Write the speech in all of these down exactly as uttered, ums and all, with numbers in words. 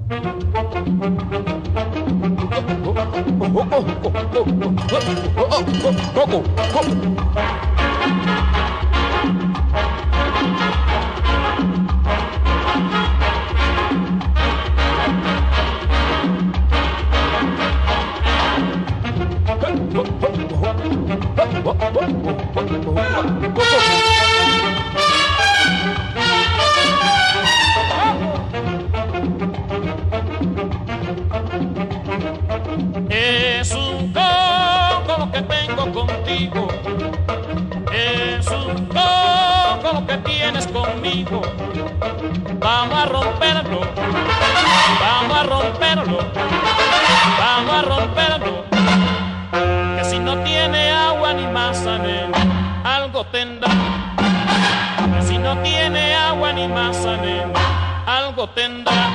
Es un coco lo que tengo contigo, es un coco lo que tienes conmigo. Vamos a romperlo, vamos a romperlo, vamos a romperlo. Que si no tiene agua ni masa, nena, algo tendrá. Que si no tiene agua ni masa, nena, algo tendrá.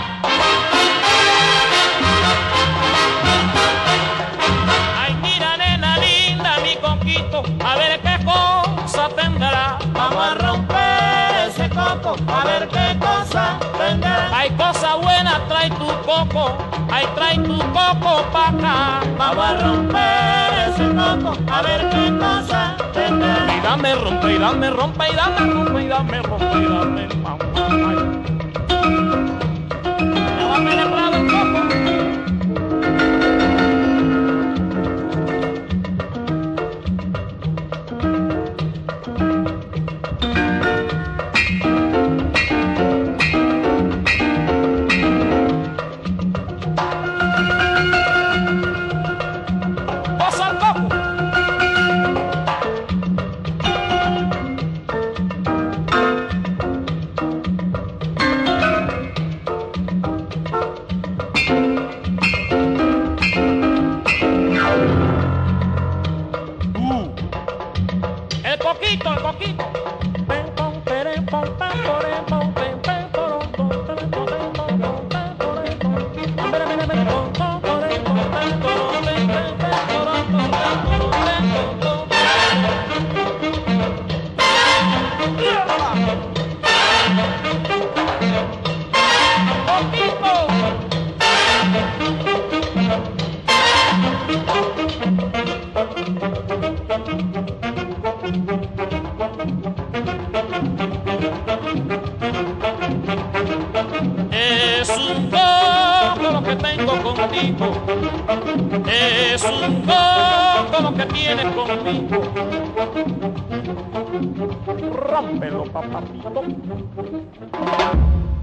A ver qué cosa tendrá. Vamos a romper ese coco, a ver qué cosa tendrá. Hay cosa buena, trae tu coco, ay, trae tu coco pa' acá. Vamos a romper ese coco, a ver qué cosa tendrá. Y dame rompe, y dame rompe, y dame rompe, y dame rompe, y dame mamá. Ya va penetrado el coco. El coquito, el coquito. Es un coco lo que tengo contigo, es un coco lo que tienes conmigo. Rómpelo, papacito.